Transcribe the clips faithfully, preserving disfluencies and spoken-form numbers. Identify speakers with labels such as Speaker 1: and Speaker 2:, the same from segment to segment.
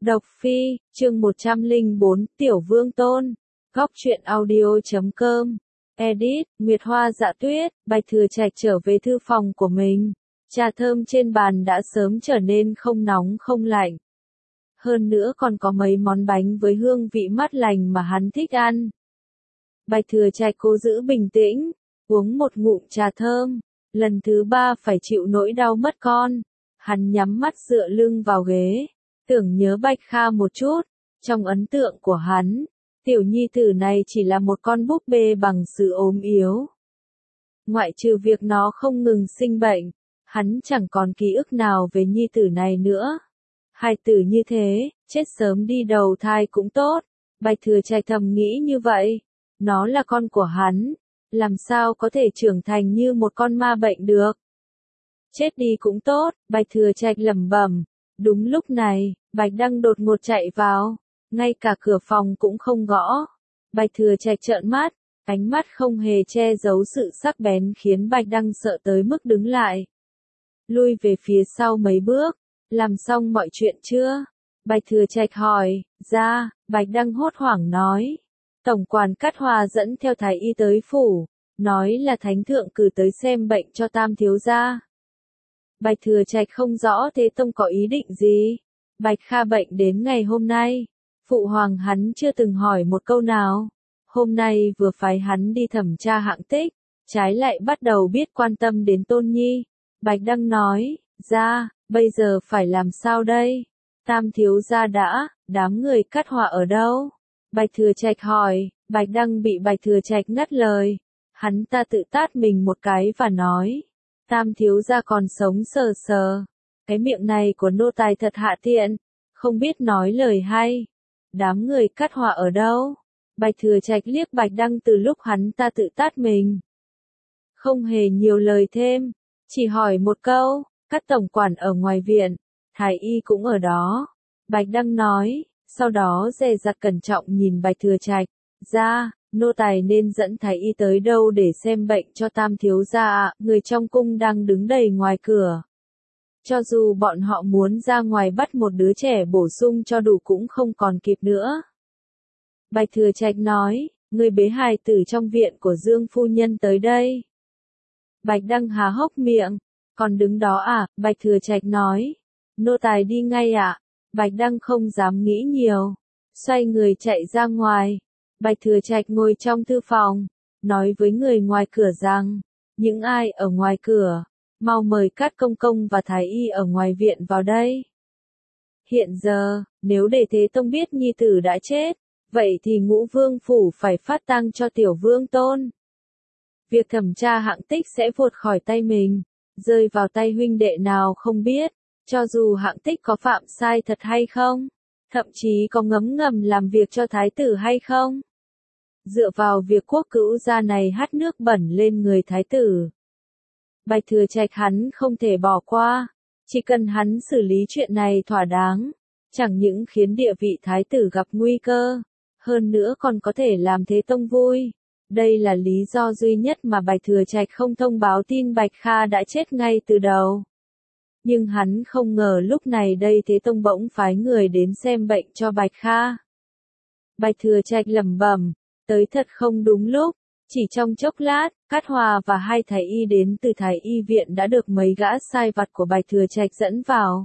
Speaker 1: Độc Phi, chương một trăm lẻ bốn, Tiểu Vương Tôn. Góc truyện audio chấm com. Edit, Nguyệt Hoa Dạ Tuyết. Bạch Thừa Trạch trở về thư phòng của mình. Trà thơm trên bàn đã sớm trở nên không nóng không lạnh. Hơn nữa còn có mấy món bánh với hương vị mát lành mà hắn thích ăn. Bạch Thừa Trạch cố giữ bình tĩnh, uống một ngụm trà thơm. Lần thứ ba phải chịu nỗi đau mất con. Hắn nhắm mắt dựa lưng vào ghế. Tưởng nhớ Bạch Kha một chút, trong ấn tượng của hắn, tiểu nhi tử này chỉ là một con búp bê bằng sự ốm yếu. Ngoại trừ việc nó không ngừng sinh bệnh, hắn chẳng còn ký ức nào về nhi tử này nữa. Hai tử như thế, chết sớm đi đầu thai cũng tốt, Bạch Thừa Trạch thầm nghĩ như vậy. Nó là con của hắn, làm sao có thể trưởng thành như một con ma bệnh được. Chết đi cũng tốt, Bạch Thừa Trạch lẩm bẩm. Đúng lúc này, Bạch Đăng đột ngột chạy vào, ngay cả cửa phòng cũng không gõ. Bạch Thừa Trạch trợn mắt, ánh mắt không hề che giấu sự sắc bén khiến Bạch Đăng sợ tới mức đứng lại. Lui về phía sau mấy bước, làm xong mọi chuyện chưa? Bạch Thừa Trạch hỏi, ra, Bạch Đăng hốt hoảng nói. Tổng quản Cát Hòa dẫn theo thái y tới phủ, nói là thánh thượng cử tới xem bệnh cho Tam thiếu gia. Bạch Thừa Trạch không rõ Thế Tông có ý định gì. Bạch Kha bệnh đến ngày hôm nay, phụ hoàng hắn chưa từng hỏi một câu nào. Hôm nay vừa phái hắn đi thẩm tra hạng tích, trái lại bắt đầu biết quan tâm đến Tôn Nhi. Bạch Đăng nói, ra, bây giờ phải làm sao đây? Tam thiếu gia đã, đám người Cát Hòa ở đâu? Bạch Thừa Trạch hỏi. Bạch Đăng bị Bạch Thừa Trạch ngắt lời. Hắn ta tự tát mình một cái và nói. Tam thiếu gia còn sống sờ sờ. Cái miệng này của nô tài thật hạ tiện, không biết nói lời hay. Đám người Cát Hòa ở đâu? Bạch Thừa Trạch liếc Bạch Đăng từ lúc hắn ta tự tát mình. Không hề nhiều lời thêm, chỉ hỏi một câu, Cát tổng quản ở ngoài viện, thái y cũng ở đó. Bạch Đăng nói, sau đó dè dặt cẩn trọng nhìn Bạch Thừa Trạch, ra. Nô tài nên dẫn thái y tới đâu để xem bệnh cho Tam thiếu gia ạ, người trong cung đang đứng đầy ngoài cửa. Cho dù bọn họ muốn ra ngoài bắt một đứa trẻ bổ sung cho đủ cũng không còn kịp nữa. Bạch Thừa Trạch nói, người bế hài tử trong viện của Dương phu nhân tới đây. Bạch Đăng há hốc miệng, còn đứng đó à? Bạch Thừa Trạch nói, nô tài đi ngay ạ. Bạch Đăng không dám nghĩ nhiều, xoay người chạy ra ngoài. Bạch Thừa Trạch ngồi trong thư phòng, nói với người ngoài cửa rằng, những ai ở ngoài cửa, mau mời Cát công công và thái y ở ngoài viện vào đây. Hiện giờ, nếu để Thế Tông biết nhi tử đã chết, vậy thì Ngũ Vương phủ phải phát tang cho Tiểu Vương Tôn. Việc thẩm tra hạng tích sẽ vụt khỏi tay mình, rơi vào tay huynh đệ nào không biết, cho dù hạng tích có phạm sai thật hay không, thậm chí có ngấm ngầm làm việc cho thái tử hay không. Dựa vào việc quốc cữu gia này hắt nước bẩn lên người thái tử, Bạch Thừa Trạch hắn không thể bỏ qua, chỉ cần hắn xử lý chuyện này thỏa đáng, chẳng những khiến địa vị thái tử gặp nguy cơ, hơn nữa còn có thể làm Thế Tông vui. Đây là lý do duy nhất mà Bạch Thừa Trạch không thông báo tin Bạch Kha đã chết ngay từ đầu. Nhưng hắn không ngờ lúc này đây Thế Tông bỗng phái người đến xem bệnh cho Bạch Kha. Bạch Thừa Trạch lẩm bẩm, tới thật không đúng lúc. Chỉ trong chốc lát, Cát Hòa và hai thái y đến từ thái y viện đã được mấy gã sai vặt của Bạch Thừa Trạch dẫn vào.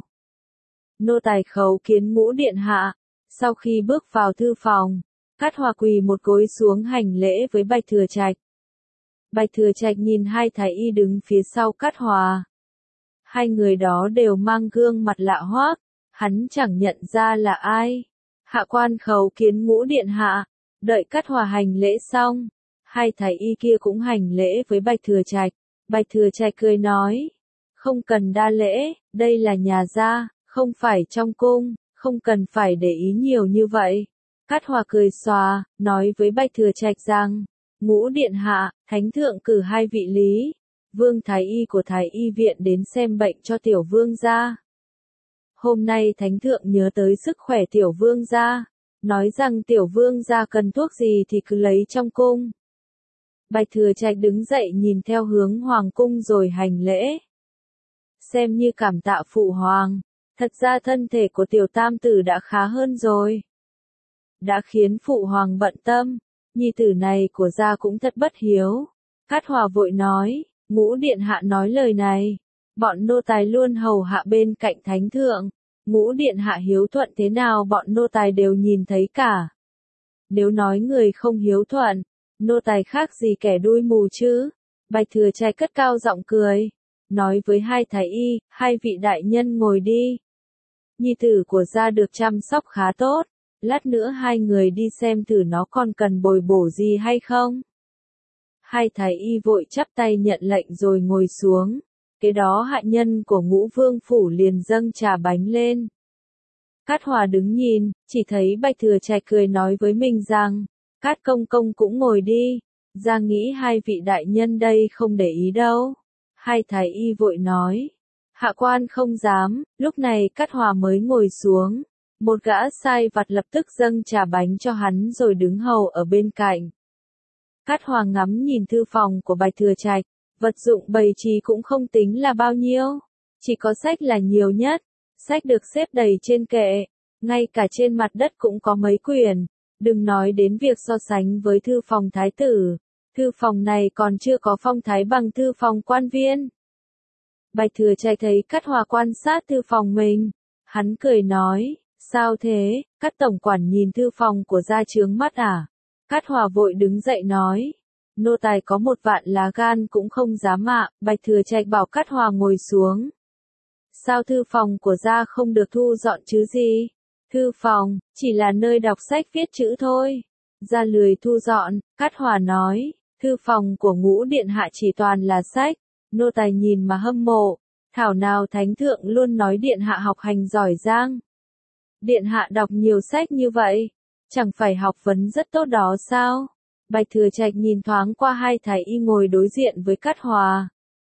Speaker 1: Nô tài khấu kiến Ngũ điện hạ. Sau khi bước vào thư phòng, Cát Hòa quỳ một gối xuống hành lễ với Bạch Thừa Trạch. Bạch Thừa Trạch nhìn hai thái y đứng phía sau Cát Hòa. Hai người đó đều mang gương mặt lạ hoắc, hắn chẳng nhận ra là ai. Hạ quan khấu kiến Ngũ điện hạ. Đợi Cát Hòa hành lễ xong, hai thái y kia cũng hành lễ với Bạch Thừa Trạch. Bạch Thừa Trạch cười nói, không cần đa lễ, đây là nhà gia, không phải trong cung, không cần phải để ý nhiều như vậy. Cát Hòa cười xòa, nói với Bạch Thừa Trạch rằng, Ngũ điện hạ, thánh thượng cử hai vị lý, vương thái y của thái y viện đến xem bệnh cho tiểu vương gia. Hôm nay thánh thượng nhớ tới sức khỏe tiểu vương gia, nói rằng tiểu vương gia cần thuốc gì thì cứ lấy trong cung. Bạch Thừa Trạch đứng dậy nhìn theo hướng hoàng cung rồi hành lễ. Xem như cảm tạ phụ hoàng, Thật ra thân thể của tiểu tam tử đã khá hơn rồi. Đã khiến phụ hoàng bận tâm, nhi tử này của gia cũng thật bất hiếu. Cát Hòa vội nói, Ngũ điện hạ nói lời này. Bọn nô tài luôn hầu hạ bên cạnh thánh thượng. Ngũ điện hạ hiếu thuận thế nào bọn nô tài đều nhìn thấy cả. Nếu nói người không hiếu thuận, nô tài khác gì kẻ đuôi mù chứ. Bạch Thừa Trạch cất cao giọng cười, nói với hai thái y, hai vị đại nhân ngồi đi. Nhi tử của gia được chăm sóc khá tốt, lát nữa hai người đi xem thử nó còn cần bồi bổ gì hay không. Hai thái y vội chắp tay nhận lệnh rồi ngồi xuống, kế đó hạ nhân của Ngũ Vương phủ liền dâng trà bánh lên. Cát Hòa đứng nhìn, chỉ thấy Bạch Thừa Trạch cười nói với mình rằng, Cát công công cũng ngồi đi, gia nghĩ hai vị đại nhân đây không để ý đâu. Hai thái y vội nói, hạ quan không dám. Lúc này Cát Hòa mới ngồi xuống, một gã sai vặt lập tức dâng trà bánh cho hắn rồi đứng hầu ở bên cạnh. Cát Hòa ngắm nhìn thư phòng của Bạch Thừa Trạch, vật dụng bày trí cũng không tính là bao nhiêu, chỉ có sách là nhiều nhất, sách được xếp đầy trên kệ, ngay cả trên mặt đất cũng có mấy quyển, đừng nói đến việc so sánh với thư phòng thái tử, thư phòng này còn chưa có phong thái bằng thư phòng quan viên. Bạch Thừa Trạch thấy Cát Hòa quan sát thư phòng mình, hắn cười nói, sao thế, Cát tổng quản nhìn thư phòng của gia chướng mắt à? Cát Hòa vội đứng dậy nói, nô tài có một vạn lá gan cũng không dám ạ. Bạch Thừa Trạch bảo Cát Hòa ngồi xuống. Sao thư phòng của gia không được thu dọn chứ gì? Thư phòng, chỉ là nơi đọc sách viết chữ thôi. Gia lười thu dọn. Cát Hòa nói, thư phòng của Ngũ điện hạ chỉ toàn là sách, nô tài nhìn mà hâm mộ, thảo nào thánh thượng luôn nói điện hạ học hành giỏi giang. Điện hạ đọc nhiều sách như vậy, chẳng phải học vấn rất tốt đó sao? Bạch Thừa Trạch nhìn thoáng qua hai thái y ngồi đối diện với Cát Hòa.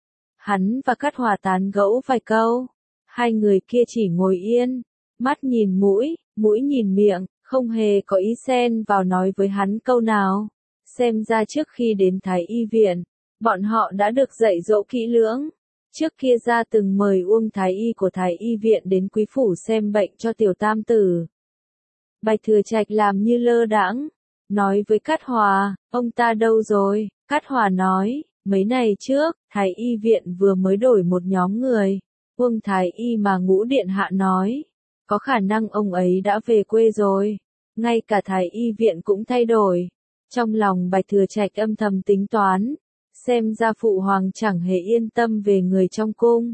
Speaker 1: Hắn và Cát Hòa tán gẫu vài câu, hai người kia chỉ ngồi yên, mắt nhìn mũi, mũi nhìn miệng, không hề có ý xen vào nói với hắn câu nào. Xem ra trước khi đến Thái y viện, bọn họ đã được dạy dỗ kỹ lưỡng. Trước kia gia từng mời Uông Thái y của Thái y viện đến quý phủ xem bệnh cho tiểu tam tử. Bạch Thừa Trạch làm như lơ đãng, nói với Cát Hòa, ông ta đâu rồi? Cát Hòa nói, mấy ngày trước, Thái y viện vừa mới đổi một nhóm người. Uông Thái y mà Ngũ điện hạ nói, có khả năng ông ấy đã về quê rồi. Ngay cả Thái y viện cũng thay đổi. Trong lòng Bạch Thừa Trạch âm thầm tính toán, xem ra phụ hoàng chẳng hề yên tâm về người trong cung.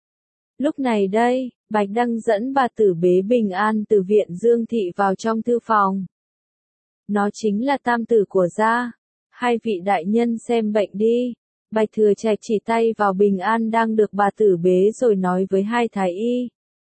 Speaker 1: Lúc này đây, Bạch Đăng dẫn bà tử bế bình an từ viện Dương Thị vào trong thư phòng. Nó chính là tam tử của gia. Hai vị đại nhân xem bệnh đi. Bạch Thừa Trạch chỉ tay vào bình an đang được bà tử bế rồi nói với hai thái y.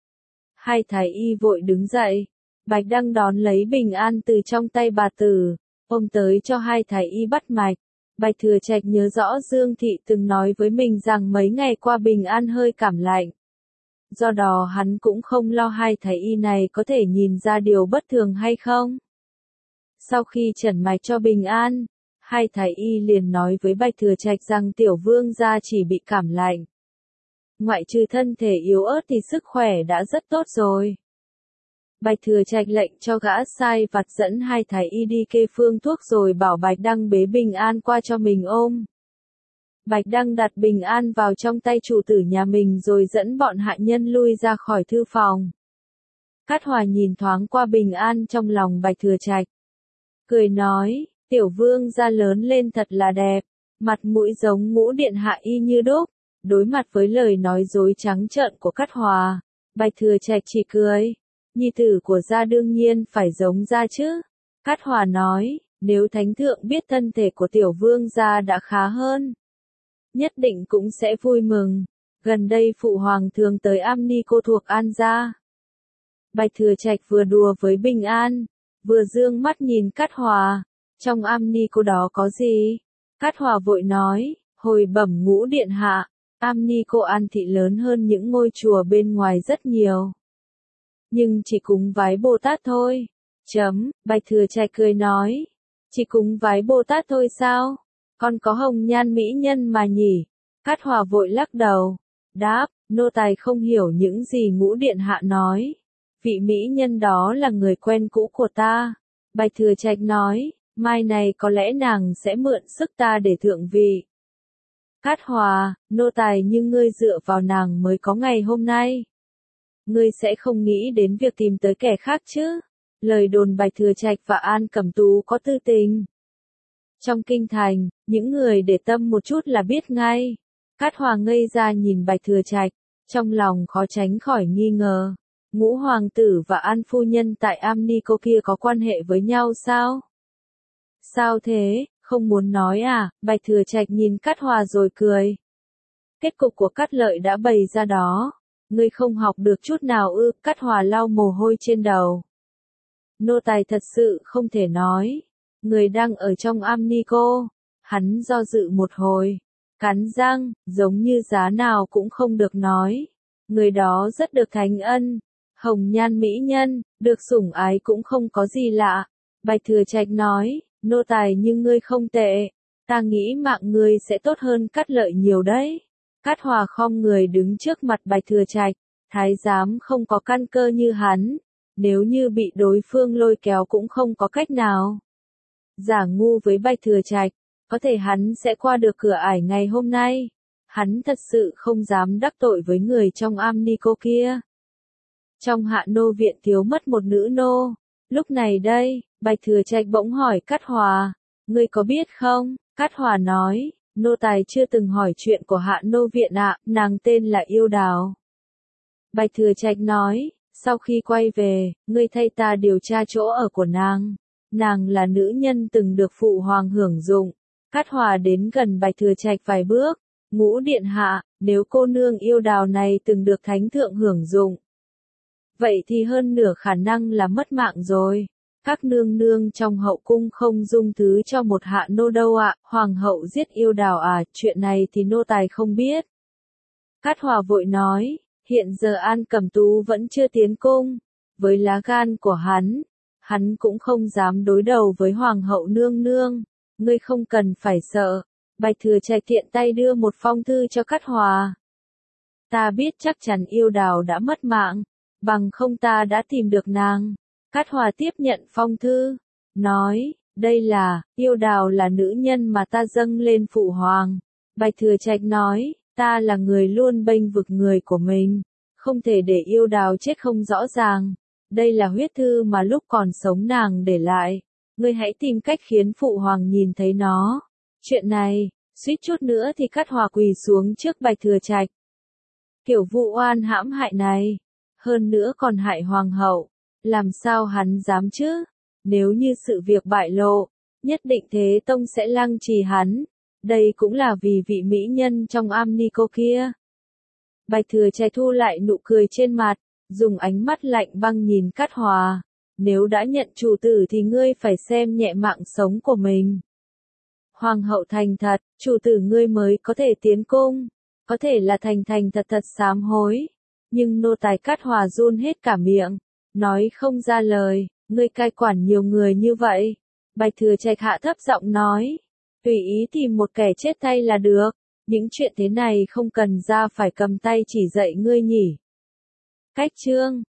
Speaker 1: Hai thái y vội đứng dậy. Bạch Đăng đón lấy bình an từ trong tay bà tử, ôm tới cho hai thái y bắt mạch. Bạch Thừa Trạch nhớ rõ Dương Thị từng nói với mình rằng mấy ngày qua bình an hơi cảm lạnh. Do đó hắn cũng không lo hai thái y này có thể nhìn ra điều bất thường hay không. Sau khi chẩn mạch cho bình an, hai thái y liền nói với Bạch Thừa Trạch rằng tiểu vương gia chỉ bị cảm lạnh. Ngoại trừ thân thể yếu ớt thì sức khỏe đã rất tốt rồi. Bạch Thừa Trạch lệnh cho gã sai vặt dẫn hai thái y đi kê phương thuốc rồi bảo Bạch Đăng bế bình an qua cho mình ôm. Bạch Đăng đặt bình an vào trong tay chủ tử nhà mình rồi dẫn bọn hạ nhân lui ra khỏi thư phòng. Cát Hòa nhìn thoáng qua bình an trong lòng Bạch Thừa Trạch, cười nói, tiểu vương gia lớn lên thật là đẹp, mặt mũi giống Ngũ điện hạ y như đúc. Đối mặt với lời nói dối trắng trợn của Cát Hòa, Bạch Thừa Trạch chỉ cười, nhi tử của gia đương nhiên phải giống gia chứ. Cát Hòa nói, nếu thánh thượng biết thân thể của tiểu vương gia đã khá hơn, nhất định cũng sẽ vui mừng. Gần đây phụ hoàng thường tới Am Ni cô thuộc An gia. Bạch Thừa Trạch vừa đùa với bình an, vừa dương mắt nhìn Cát Hòa, trong Am Ni cô đó có gì? Cát Hòa vội nói, hồi bẩm Ngũ điện hạ, Am Ni cô An thị lớn hơn những ngôi chùa bên ngoài rất nhiều. Nhưng chỉ cúng vái Bồ Tát thôi. Chấm, Bạch Thừa Trạch cười nói, chỉ cúng vái Bồ Tát thôi sao? Còn có hồng nhan mỹ nhân mà nhỉ? Cát Hòa vội lắc đầu, đáp, nô tài không hiểu những gì Ngũ điện hạ nói. Vị mỹ nhân đó là người quen cũ của ta. Bạch Thừa Trạch nói, mai này có lẽ nàng sẽ mượn sức ta để thượng vị. Cát Hòa, nô tài như ngươi dựa vào nàng mới có ngày hôm nay. Ngươi sẽ không nghĩ đến việc tìm tới kẻ khác chứ? Lời đồn Bạch Thừa Trạch và An Cẩm Tú có tư tình. Trong kinh thành, những người để tâm một chút là biết ngay. Cát Hòa ngây ra nhìn Bạch Thừa Trạch, trong lòng khó tránh khỏi nghi ngờ. Ngũ hoàng tử và An phu nhân tại Amnico kia có quan hệ với nhau sao? Sao thế, không muốn nói à? Bạch Thừa Trạch nhìn Cát Hòa rồi cười. Kết cục của Cát Lợi đã bày ra đó. Ngươi không học được chút nào ư? Cát Hòa lau mồ hôi trên đầu. Nô tài thật sự không thể nói. Người đang ở trong Amnico. Hắn do dự một hồi. Cắn răng, giống như giá nào cũng không được nói. Người đó rất được thánh ân. Hồng nhan mỹ nhân, được sủng ái cũng không có gì lạ. Bạch Thừa Trạch nói, nô tài như ngươi không tệ. Ta nghĩ mạng ngươi sẽ tốt hơn Cát Lợi nhiều đấy. Cát Hòa khom người đứng trước mặt Bạch Thừa Trạch. Thái giám không có căn cơ như hắn. Nếu như bị đối phương lôi kéo cũng không có cách nào. Giả ngu với Bạch Thừa Trạch, có thể hắn sẽ qua được cửa ải ngày hôm nay. Hắn thật sự không dám đắc tội với người trong Amnico kia. Trong Hạ nô viện thiếu mất một nữ nô. Lúc này đây, Bạch Thừa Trạch bỗng hỏi Cát Hòa, ngươi có biết không? Cát Hòa nói, nô tài chưa từng hỏi chuyện của Hạ nô viện ạ, nàng tên là Yêu Đào. Bạch Thừa Trạch nói, sau khi quay về, ngươi thay ta điều tra chỗ ở của nàng. Nàng là nữ nhân từng được phụ hoàng hưởng dụng. Cát Hòa đến gần Bạch Thừa Trạch vài bước. Ngũ điện hạ, nếu cô nương Yêu Đào này từng được thánh thượng hưởng dụng, vậy thì hơn nửa khả năng là mất mạng rồi. Các nương nương trong hậu cung không dung thứ cho một hạ nô đâu ạ. Hoàng hậu giết Yêu Đào à, chuyện này thì nô tài không biết. Cát Hòa vội nói, hiện giờ An Cẩm Tú vẫn chưa tiến cung. Với lá gan của hắn, hắn cũng không dám đối đầu với hoàng hậu nương nương. Ngươi không cần phải sợ. Bạch Thừa Trạch tiện tay đưa một phong thư cho Cát Hòa. Ta biết chắc chắn Yêu Đào đã mất mạng, bằng không ta đã tìm được nàng. Cát Hòa tiếp nhận phong thư, nói, đây là, Yêu Đào là nữ nhân mà ta dâng lên phụ hoàng. Bạch Thừa Trạch nói, ta là người luôn bênh vực người của mình, không thể để Yêu Đào chết không rõ ràng. Đây là huyết thư mà lúc còn sống nàng để lại. Ngươi hãy tìm cách khiến phụ hoàng nhìn thấy nó. Chuyện này, suýt chút nữa thì Cát Hòa quỳ xuống trước Bạch Thừa Trạch. Kiểu vụ oan hãm hại này, hơn nữa còn hại hoàng hậu, làm sao hắn dám chứ? Nếu như sự việc bại lộ, nhất định Thế Tông sẽ lăng trì hắn. Đây cũng là vì vị mỹ nhân trong Amnico kia. Bạch Thừa Trạch thu lại nụ cười trên mặt, dùng ánh mắt lạnh băng nhìn Cát Hòa. Nếu đã nhận chủ tử thì ngươi phải xem nhẹ mạng sống của mình. Hoàng hậu thành thật, chủ tử ngươi mới có thể tiến cung. Có thể là thành thành thật thật sám hối. Nhưng nô tài Cát Hòa run hết cả miệng. Nói không ra lời, ngươi cai quản nhiều người như vậy. Bạch Thừa Trạch hạ thấp giọng nói. Tùy ý tìm một kẻ chết tay là được. Những chuyện thế này không cần ra phải cầm tay chỉ dạy ngươi nhỉ. Cách chương